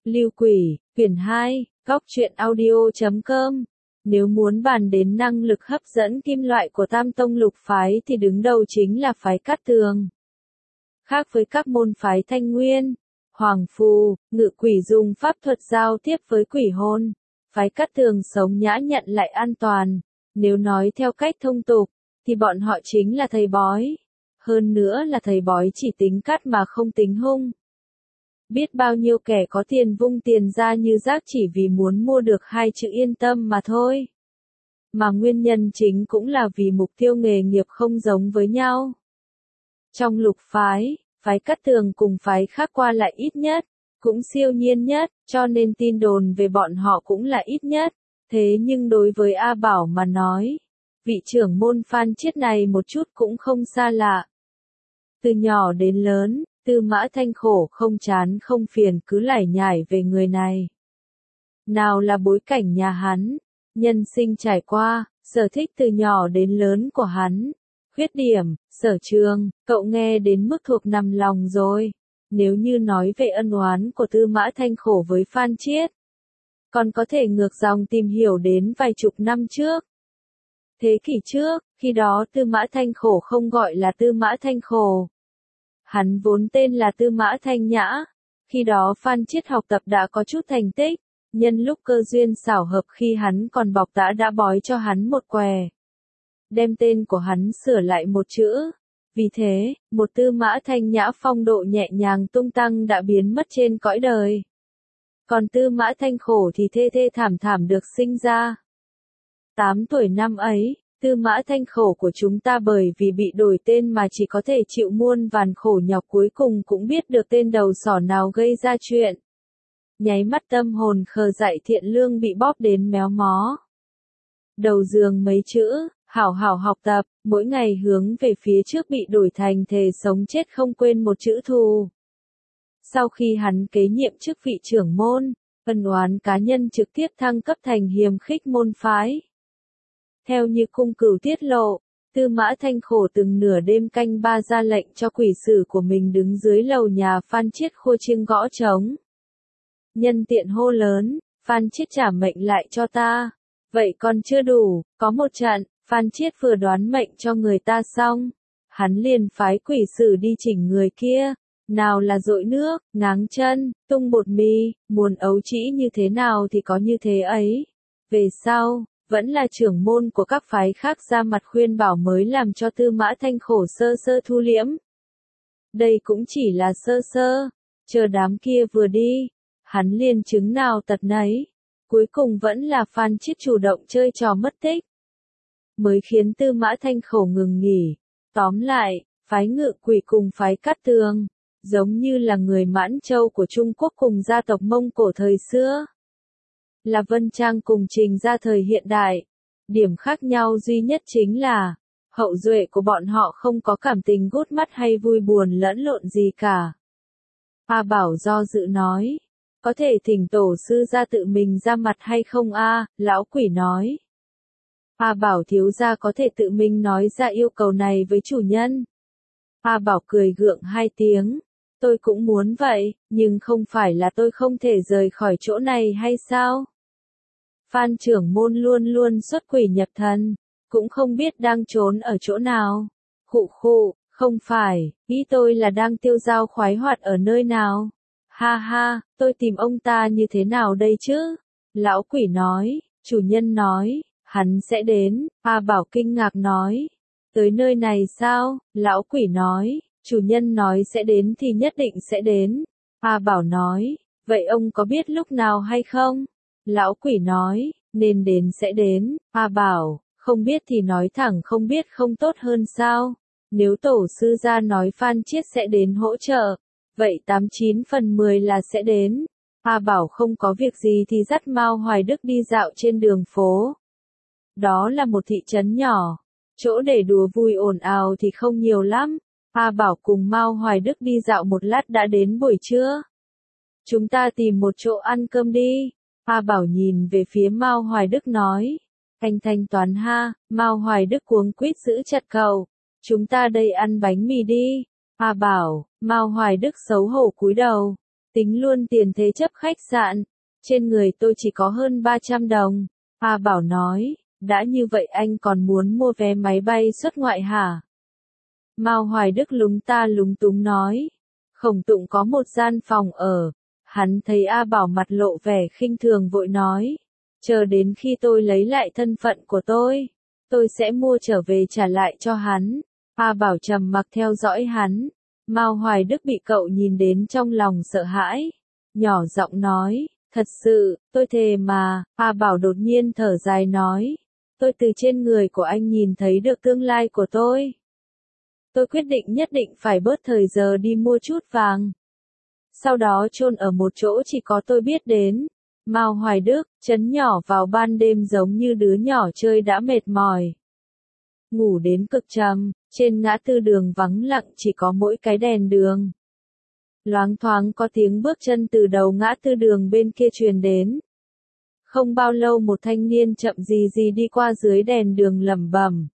Lưu Quỷ, quyển 2, góc truyện audio.com. Nếu muốn bàn đến năng lực hấp dẫn kim loại của Tam Tông Lục Phái thì đứng đầu chính là phái Cát Tường. Khác với các môn phái Thanh Nguyên, Hoàng Phù, Ngự Quỷ dùng pháp thuật giao tiếp với quỷ hồn, phái Cát Tường sống nhã nhặn lại an toàn. Nếu nói theo cách thông tục, thì bọn họ chính là thầy bói. Hơn nữa là thầy bói chỉ tính cát mà không tính hung. Biết bao nhiêu kẻ có tiền vung tiền ra như rác chỉ vì muốn mua được hai chữ yên tâm mà thôi. Mà nguyên nhân chính cũng là vì mục tiêu nghề nghiệp không giống với nhau. Trong lục phái, phái Cát Tường cùng phái khác qua lại ít nhất, cũng siêu nhiên nhất, cho nên tin đồn về bọn họ cũng là ít nhất. Thế nhưng đối với A Bảo mà nói, vị trưởng môn Phan Chiết này một chút cũng không xa lạ. Từ nhỏ đến lớn, Tư Mã Thanh khổ không chán không phiền cứ lải nhải về người này. Nào là bối cảnh nhà hắn, nhân sinh trải qua, sở thích từ nhỏ đến lớn của hắn, khuyết điểm, sở trường, cậu nghe đến mức thuộc nằm lòng rồi. Nếu như nói về ân oán của Tư Mã Thanh khổ với Phan Chiết, còn có thể ngược dòng tìm hiểu đến vài chục năm trước. Thế kỷ trước, khi đó Tư Mã Thanh khổ không gọi là Tư Mã Thanh khổ. Hắn vốn tên là Tư Mã Thanh Nhã. Khi đó Phan Chiết học tập đã có chút thành tích, nhân lúc cơ duyên xảo hợp khi hắn còn bọc tã đã bói cho hắn một què. Đem tên của hắn sửa lại một chữ. Vì thế, một Tư Mã Thanh Nhã phong độ nhẹ nhàng tung tăng đã biến mất trên cõi đời. Còn Tư Mã Thanh khổ thì thê thê thảm thảm được sinh ra. 8 tuổi năm ấy, Tư Mã Thanh khổ của chúng ta bởi vì bị đổi tên mà chỉ có thể chịu muôn vàn khổ nhọc cuối cùng cũng biết được tên đầu sỏ nào gây ra chuyện. Nháy mắt tâm hồn khờ dại thiện lương bị bóp đến méo mó. Đầu giường mấy chữ, hảo hảo học tập, mỗi ngày hướng về phía trước bị đổi thành thề sống chết không quên một chữ thù. Sau khi hắn kế nhiệm chức vị trưởng môn, ân oán cá nhân trực tiếp thăng cấp thành hiềm khích môn phái. Theo như cung cửu tiết lộ, Tư Mã Thanh khổ từng nửa đêm canh ba ra lệnh cho quỷ sử của mình đứng dưới lầu nhà Phan Chiết khua chiêng gõ trống. Nhân tiện hô lớn, Phan Chiết trả mệnh lại cho ta. Vậy còn chưa đủ, có một trận, Phan Chiết vừa đoán mệnh cho người ta xong. Hắn liền phái quỷ sử đi chỉnh người kia. Nào là dội nước, ngáng chân, tung bột mì, muồn ấu trĩ như thế nào thì có như thế ấy. Về sau, vẫn là trưởng môn của các phái khác ra mặt khuyên bảo mới làm cho Tư Mã Thanh khổ sơ sơ thu liễm. Đây cũng chỉ là sơ sơ, chờ đám kia vừa đi, hắn liền chứng nào tật nấy. Cuối cùng vẫn là Phan Chiết chủ động chơi trò mất tích, mới khiến Tư Mã Thanh khổ ngừng nghỉ. Tóm lại, phái Ngự Quỷ cùng phái Cát Tường, giống như là người Mãn Châu của Trung Quốc cùng gia tộc Mông Cổ thời xưa. Là Vân Trang cùng Trình gia thời hiện đại. Điểm khác nhau duy nhất chính là, hậu duệ của bọn họ không có cảm tình gút mắt hay vui buồn lẫn lộn gì cả. A Bảo do dự nói, có thể thỉnh tổ sư ra tự mình ra mặt hay không a? Lão quỷ nói. A Bảo thiếu gia có thể tự mình nói ra yêu cầu này với chủ nhân. A Bảo cười gượng hai tiếng. Tôi cũng muốn vậy, nhưng không phải là tôi không thể rời khỏi chỗ này hay sao? Phan trưởng môn luôn luôn xuất quỷ nhập thần, cũng không biết đang trốn ở chỗ nào. Khụ khụ, không phải, ý tôi là đang tiêu dao khoái hoạt ở nơi nào. Ha ha, tôi tìm ông ta như thế nào đây chứ? Lão quỷ nói, chủ nhân nói, hắn sẽ đến. A Bảo kinh ngạc nói, tới nơi này sao? Lão quỷ nói, chủ nhân nói sẽ đến thì nhất định sẽ đến. A Bảo nói, vậy ông có biết lúc nào hay không? Lão quỷ nói, nên đến sẽ đến. A Bảo, không biết thì nói thẳng không biết không tốt hơn sao? Nếu tổ sư gia nói Phan Chiết sẽ đến hỗ trợ, vậy 89 phần 10 là sẽ đến. A Bảo không có việc gì thì dắt Mao Hoài Đức đi dạo trên đường phố. Đó là một thị trấn nhỏ, chỗ để đùa vui ồn ào thì không nhiều lắm. A Bảo cùng Mao Hoài Đức đi dạo một lát đã đến buổi trưa. Chúng ta tìm một chỗ ăn cơm đi. A Bảo nhìn về phía Mao Hoài Đức nói. Anh thanh toán ha. Mao Hoài Đức cuống quýt giữ chặt cậu. Chúng ta đây ăn bánh mì đi. A Bảo, Mao Hoài Đức xấu hổ cúi đầu. Tính luôn tiền thế chấp khách sạn, trên người tôi chỉ có hơn 300 đồng. A Bảo nói, đã như vậy anh còn muốn mua vé máy bay xuất ngoại hả? Mao Hoài Đức lúng ta lúng túng nói, Khổng Tụng có một gian phòng ở. Hắn thấy A Bảo mặt lộ vẻ khinh thường vội nói, chờ đến khi tôi lấy lại thân phận của tôi sẽ mua trở về trả lại cho hắn. A Bảo trầm mặc theo dõi hắn. Mao Hoài Đức bị cậu nhìn đến trong lòng sợ hãi, nhỏ giọng nói, thật sự, tôi thề mà. A Bảo đột nhiên thở dài nói, tôi từ trên người của anh nhìn thấy được tương lai của tôi. Tôi quyết định nhất định phải bớt thời giờ đi mua chút vàng. Sau đó chôn ở một chỗ chỉ có tôi biết đến. Mao Hoài Đức, trấn nhỏ vào ban đêm giống như đứa nhỏ chơi đã mệt mỏi. Ngủ đến cực trầm, trên ngã tư đường vắng lặng chỉ có mỗi cái đèn đường. Loáng thoáng có tiếng bước chân từ đầu ngã tư đường bên kia truyền đến. Không bao lâu một thanh niên chậm gì đi qua dưới đèn đường lẩm bẩm.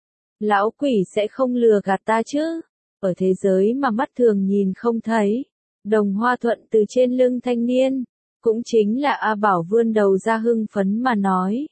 Lão quỷ sẽ không lừa gạt ta chứ, ở thế giới mà mắt thường nhìn không thấy. Đồng Hoa Thuận từ trên lưng thanh niên, cũng chính là A Bảo vươn đầu ra hưng phấn mà nói.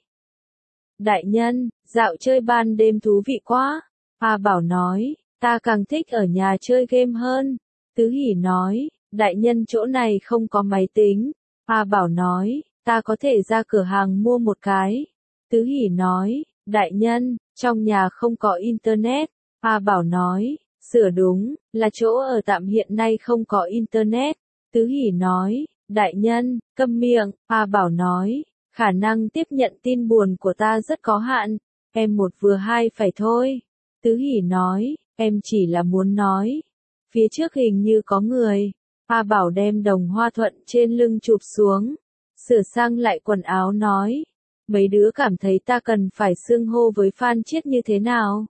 Đại nhân, dạo chơi ban đêm thú vị quá. A Bảo nói, ta càng thích ở nhà chơi game hơn. Tứ Hỷ nói, đại nhân chỗ này không có máy tính. A Bảo nói, ta có thể ra cửa hàng mua một cái. Tứ Hỷ nói, đại nhân, trong nhà không có internet. A Bảo nói, sửa đúng, là chỗ ở tạm hiện nay không có internet. Tứ Hỷ nói, đại nhân, câm miệng. A Bảo nói, khả năng tiếp nhận tin buồn của ta rất có hạn, em một vừa hai phải thôi. Tứ Hỷ nói, em chỉ là muốn nói. Phía trước hình như có người. A Bảo đem Đồng Hoa Thuận trên lưng chụp xuống, sửa sang lại quần áo nói, mấy đứa cảm thấy ta cần phải xưng hô với Phan Chiết như thế nào?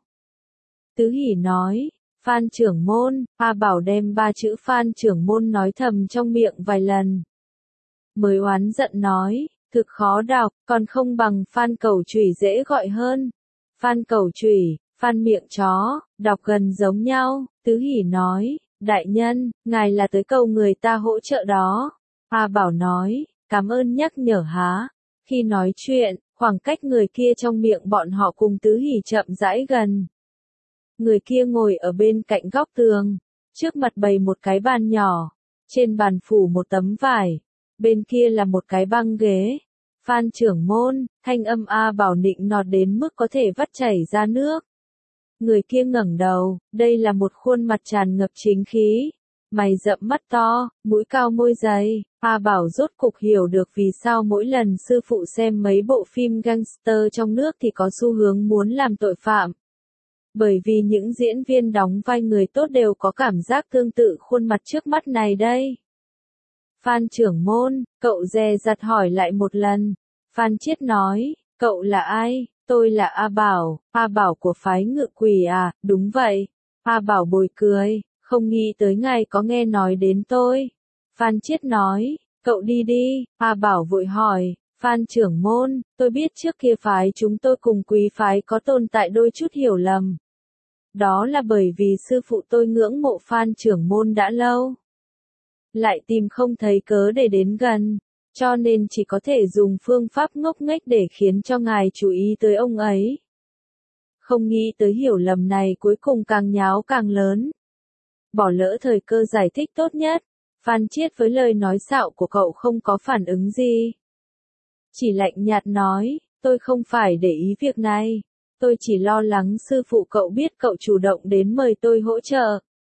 Tứ Hỷ nói, Phan trưởng môn. A Bảo đem 3 chữ Phan trưởng môn nói thầm trong miệng vài lần. Mới oán giận nói, thực khó đọc, còn không bằng Phan Cẩu Chủy dễ gọi hơn. Phan Cẩu Chủy, Phan miệng chó, đọc gần giống nhau. Tứ Hỷ nói, đại nhân, ngài là tới cầu người ta hỗ trợ đó. A Bảo nói, cảm ơn nhắc nhở há. Khi nói chuyện, khoảng cách người kia trong miệng bọn họ cùng Tứ Hỷ chậm rãi gần. Người kia ngồi ở bên cạnh góc tường, trước mặt bày một cái bàn nhỏ, trên bàn phủ một tấm vải, bên kia là một cái băng ghế. Phan trưởng môn, thanh âm A Bảo nịnh nọt đến mức có thể vắt chảy ra nước. Người kia ngẩng đầu, đây là một khuôn mặt tràn ngập chính khí, mày rậm mắt to, mũi cao môi dày. A Bảo rốt cục hiểu được vì sao mỗi lần sư phụ xem mấy bộ phim gangster trong nước thì có xu hướng muốn làm tội phạm. Bởi vì những diễn viên đóng vai người tốt đều có cảm giác tương tự khuôn mặt trước mắt này đây. Phan trưởng môn, cậu dè dặt hỏi lại một lần. Phan Chiết nói, cậu là ai? Tôi là A Bảo. A Bảo của phái Ngự Quỷ à? Đúng vậy. A Bảo bồi cười, không nghĩ tới ngài có nghe nói đến tôi. Phan Chiết nói, cậu đi đi. A Bảo vội hỏi, Phan trưởng môn, tôi biết trước kia phái chúng tôi cùng quý phái có tồn tại đôi chút hiểu lầm. Đó là bởi vì sư phụ tôi ngưỡng mộ Phan trưởng môn đã lâu, lại tìm không thấy cớ để đến gần, cho nên chỉ có thể dùng phương pháp ngốc nghếch để khiến cho ngài chú ý tới ông ấy. Không nghĩ tới hiểu lầm này cuối cùng càng nháo càng lớn. Bỏ lỡ thời cơ giải thích tốt nhất. Phan Chiết với lời nói xạo của cậu không có phản ứng gì. Chỉ lạnh nhạt nói, tôi không phải để ý việc này. Tôi chỉ lo lắng sư phụ cậu biết cậu chủ động đến mời tôi hỗ trợ,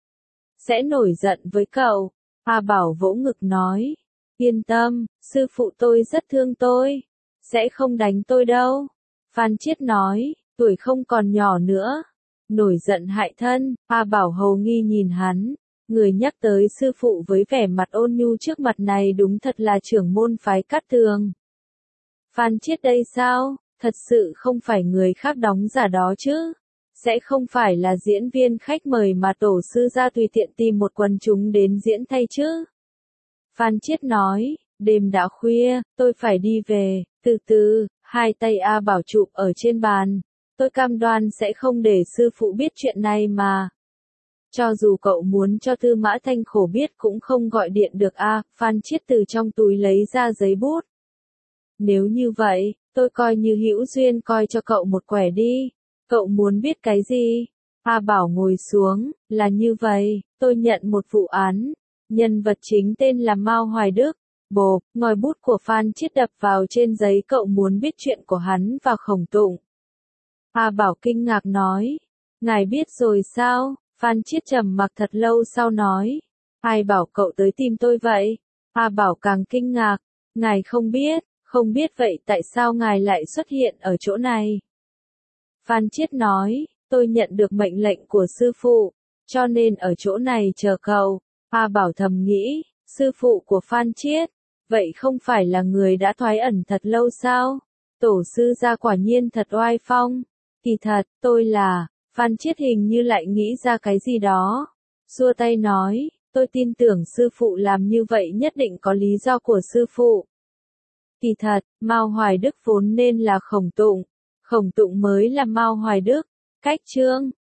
sẽ nổi giận với cậu. A Bảo vỗ ngực nói, yên tâm, sư phụ tôi rất thương tôi, sẽ không đánh tôi đâu. Phan Chiết nói, tuổi không còn nhỏ nữa, nổi giận hại thân. A Bảo hầu nghi nhìn hắn, người nhắc tới sư phụ với vẻ mặt ôn nhu trước mặt này đúng thật là trưởng môn phái Cát Tường. Phan Chiết đây sao? Thật sự không phải người khác đóng giả đó chứ? Sẽ không phải là diễn viên khách mời mà tổ sư ra tùy tiện tìm một quần chúng đến diễn thay chứ? Phan Chiết nói, đêm đã khuya, tôi phải đi về. Từ từ, hai tay A Bảo chụp ở trên bàn. Tôi cam đoan sẽ không để sư phụ biết chuyện này mà. Cho dù cậu muốn cho Tư Mã Thanh khổ biết cũng không gọi điện được a. Phan Chiết từ trong túi lấy ra giấy bút. Nếu như vậy, tôi coi như hữu duyên coi cho cậu một quẻ đi. Cậu muốn biết cái gì? A Bảo ngồi xuống, là như vậy, tôi nhận một vụ án. Nhân vật chính tên là Mao Hoài Đức. Bộp, ngòi bút của Phan Chiết đập vào trên giấy. Cậu muốn biết chuyện của hắn và Khổng Tụng. A Bảo kinh ngạc nói. Ngài biết rồi sao? Phan Chiết trầm mặc thật lâu sau nói. Ai bảo cậu tới tìm tôi vậy? A Bảo càng kinh ngạc. Ngài không biết vậy tại sao ngài lại xuất hiện ở chỗ này? Phan Chiết nói, tôi nhận được mệnh lệnh của sư phụ, cho nên ở chỗ này chờ cậu. A Bảo thầm nghĩ, sư phụ của Phan Chiết, vậy không phải là người đã thoái ẩn thật lâu sao? Tổ sư gia quả nhiên thật oai phong. Kỳ thật, tôi là, Phan Chiết hình như lại nghĩ ra cái gì đó. Xua tay nói, tôi tin tưởng sư phụ làm như vậy nhất định có lý do của sư phụ. Kỳ thật, Mao Hoài Đức vốn nên là Khổng Tụng mới là Mao Hoài Đức. Cách chương